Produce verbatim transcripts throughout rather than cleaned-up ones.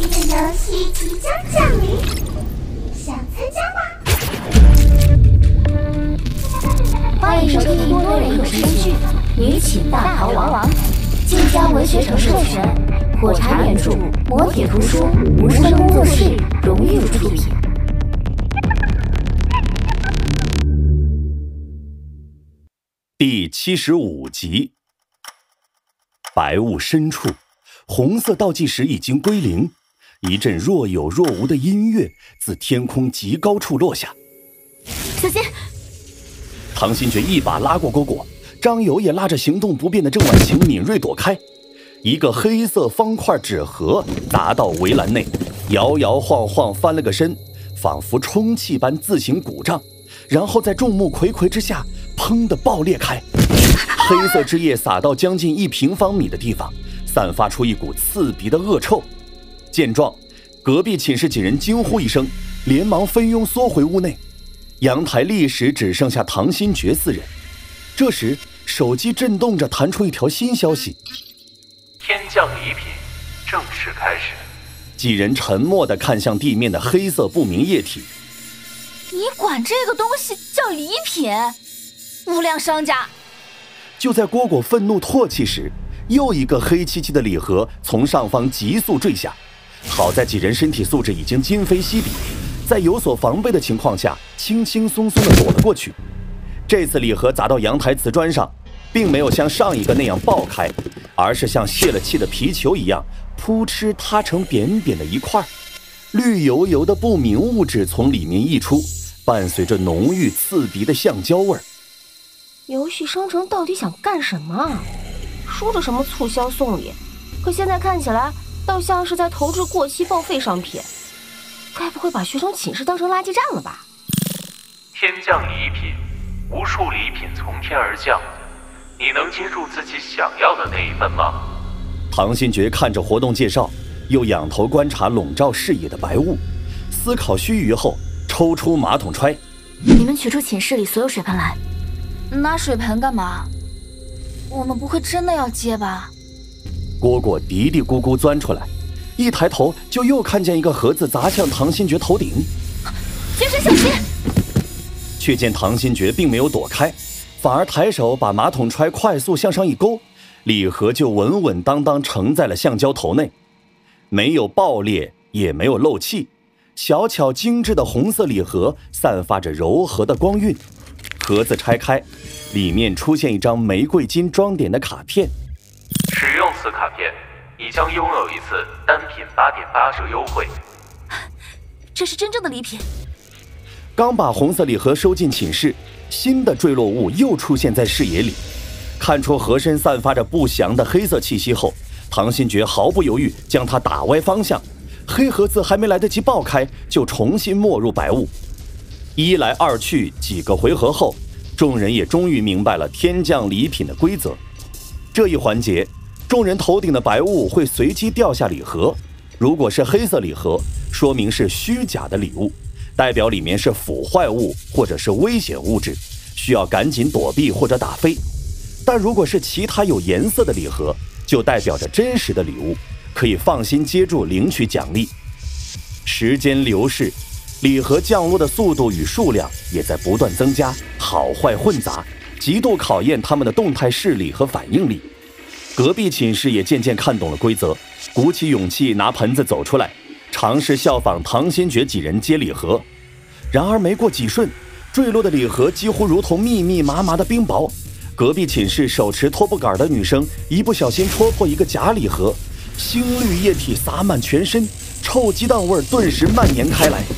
的游戏即将降临，想参加吗？ 欢迎收听多人有声剧《女寝大逃亡》，晋江文学城授权，火柴原著，磨铁图书，无声工作室荣誉出品。 第七十五集。白雾深处，红色倒计时已经归零，一阵若有若无的音乐自天空极高处落下。 小心！ 唐新觉一把拉过蝈蝈，张友也拉着行动不便的郑婉晴敏锐躲开。一个黑色方块纸盒砸到围栏内，摇摇晃晃翻了个身，仿佛充气般自行鼓胀，然后在众目睽睽之下砰地爆裂开。黑色汁液洒到将近一平方米的地方，散发出一股刺鼻的恶臭。见状，隔壁寝室几人惊呼一声，连忙蜂拥缩回屋内。阳台立时只剩下唐新觉四人。这时手机震动着弹出一条新消息： 天降礼品正式开始。 几人沉默地看向地面的黑色不明液体。 你管这个东西叫礼品？无良商家！ 就在蝈蝈愤怒唾弃时，又一个黑漆漆的礼盒从上方急速坠下。好在几人身体素质已经今非昔比，在有所防备的情况下，轻轻松松地躲了过去。这次礼盒砸到阳台瓷砖上，并没有像上一个那样爆开，而是像泄了气的皮球一样，扑哧塌成扁扁的一块，绿油油的不明物质从里面溢出，伴随着浓郁刺鼻的橡胶味儿。 游戏商城到底想干什么？说着什么促销送礼，可现在看起来倒像是在投掷过期报废商品。该不会把学生寝室当成垃圾站了吧？ 天降礼品，无数礼品从天而降，你能接住自己想要的那一份吗？ 唐新觉看着活动介绍，又仰头观察笼罩视野的白雾，思考须臾后，抽出马桶揣。 你们取出寝室里所有水盆来。拿水盆干嘛？我们不会真的要接吧？ 蝈蝈嘀嘀咕咕钻出来，一抬头就又看见一个盒子砸向唐新觉头顶。 学生小心！ 却见唐新觉并没有躲开，反而抬手把马桶揣快速向上一勾，礼盒就稳稳当当盛在了橡胶头内，没有爆裂，也没有漏气，小巧精致的红色礼盒散发着柔和的光晕。盒子拆开，里面出现一张玫瑰金装点的卡片。 使用此卡片，你将拥有一次单品 八点八折优惠。 这是真正的礼品。 刚把红色礼盒收进寝室，新的坠落物又出现在视野里。看出盒身散发着不祥的黑色气息后，唐新觉毫不犹豫将它打歪方向，黑盒子还没来得及爆开，就重新没入白雾。一来二去几个回合后，众人也终于明白了天降礼品的规则。这一环节，众人头顶的白雾会随机掉下礼盒，如果是黑色礼盒，说明是虚假的礼物，代表里面是腐坏物或者是危险物质，需要赶紧躲避或者打飞。但如果是其他有颜色的礼盒，就代表着真实的礼物，可以放心接住领取奖励。时间流逝，礼盒降落的速度与数量也在不断增加，好坏混杂，极度考验他们的动态视力和反应力。隔壁寝室也渐渐看懂了规则，鼓起勇气拿盆子走出来，尝试效仿唐新觉几人接礼盒。然而没过几瞬，坠落的礼盒几乎如同密密麻麻的冰雹。隔壁寝室手持拖布杆的女生一不小心戳破一个假礼盒，青绿液体洒满全身，臭鸡蛋味顿时蔓延开来。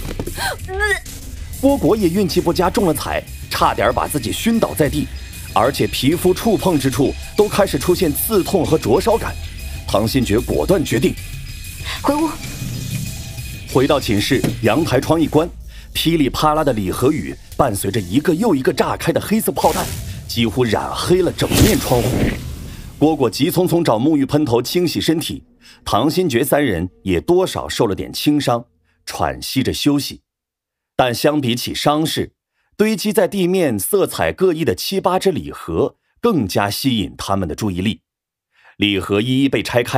蝈蝈也运气不佳，中了彩，差点把自己熏倒在地，而且皮肤触碰之处都开始出现刺痛和灼烧感。唐新觉果断决定回屋。 回到寝室，阳台窗一关，噼里啪啦的礼盒雨伴随着一个又一个炸开的黑色炮弹，几乎染黑了整面窗户。蝈蝈急匆匆找沐浴喷头清洗身体，唐新觉三人也多少受了点轻伤，喘息着休息。但相比起伤势，堆积在地面色彩各异的七八只礼盒更加吸引他们的注意力。礼盒一一被拆开，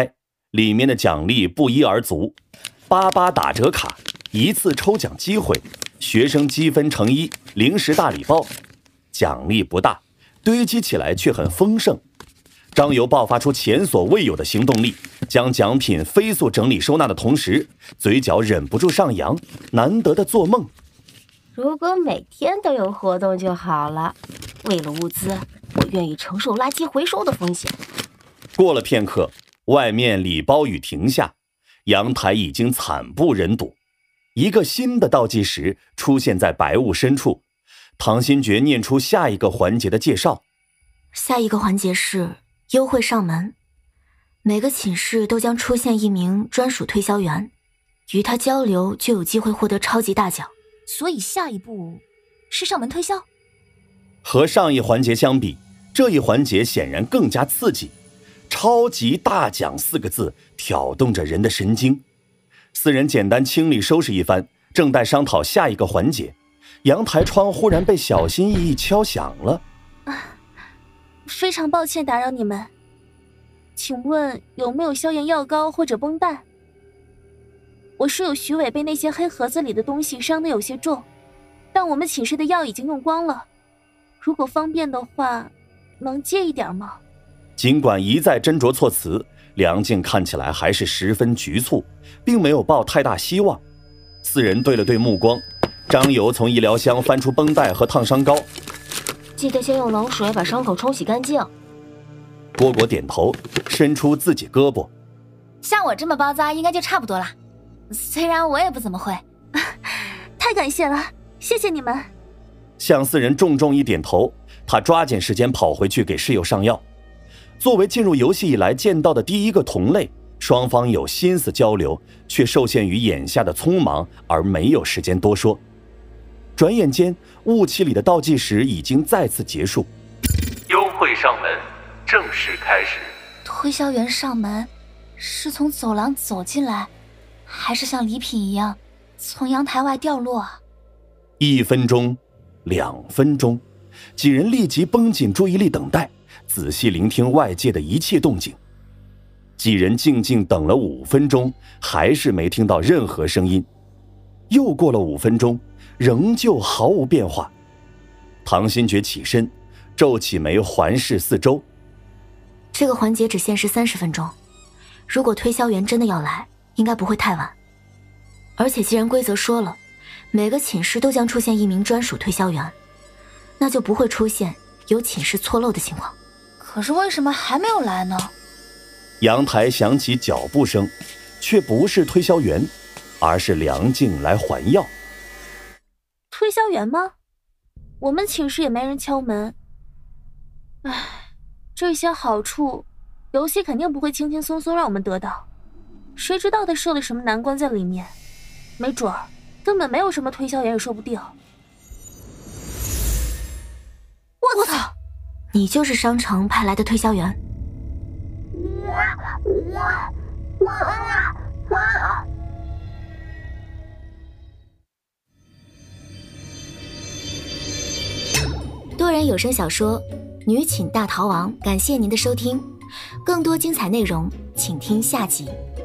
里面的奖励不一而足，八八打折卡，一次抽奖机会，学生积分乘一，零食大礼包。奖励不大，堆积起来却很丰盛。张游爆发出前所未有的行动力，将奖品飞速整理收纳的同时，嘴角忍不住上扬，难得的做梦。 如果每天都有活动就好了，为了物资，我愿意承受垃圾回收的风险。 过了片刻，外面礼包雨停下，阳台已经惨不忍睹。一个新的倒计时出现在白雾深处，唐新觉念出下一个环节的介绍。 下一个环节是优惠上门，每个寝室都将出现一名专属推销员，与他交流就有机会获得超级大奖。 所以下一步是上门推销。 和上一环节相比，这一环节显然更加刺激。超级大奖四个字挑动着人的神经。四人简单清理收拾一番，正待商讨下一个环节，阳台窗忽然被小心翼翼敲响了。 啊，非常抱歉打扰你们，请问有没有消炎药膏或者绷带？我室友徐伟被那些黑盒子里的东西伤得有些重，但我们寝室的药已经用光了，如果方便的话，能借一点吗？ 尽管一再斟酌措辞，梁静看起来还是十分局促，并没有抱太大希望。四人对了对目光，张游从医疗箱翻出绷带和烫伤膏， 记得先用冷水把伤口冲洗干净。 蝈蝈点头，伸出自己胳膊。 像我这么包扎应该就差不多了，虽然我也不怎么会。太感谢了，谢谢你们。 向四人重重一点头，他抓紧时间跑回去给室友上药。作为进入游戏以来见到的第一个同类，双方有心思交流，却受限于眼下的匆忙而没有时间多说。转眼间，雾气里的倒计时已经再次结束。 优惠上门正式开始。 推销员上门是从走廊走进来，还是像礼品一样从阳台外掉落啊？ 一分钟，两分钟，几人立即绷紧注意力等待，仔细聆听外界的一切动静。几人静静等了五分钟，还是没听到任何声音。又过了五分钟，仍旧毫无变化。唐新觉起身，皱起眉环视四周。 这个环节只限时三十分钟，如果推销员真的要来，应该不会太晚。而且既然规则说了，每个寝室都将出现一名专属推销员，那就不会出现有寝室错漏的情况。 可是为什么还没有来呢？ 阳台响起脚步声，却不是推销员，而是梁静来还药。 推销员吗？我们寝室也没人敲门。唉，这些好处，游戏肯定不会轻轻松松让我们得到。谁知道他设了什么难关在里面？没准儿根本没有什么推销员也说不定。我操！ 你就是商城派来的推销员？多人有声小说《女寝大逃亡》，感谢您的收听，更多精彩内容请听下集。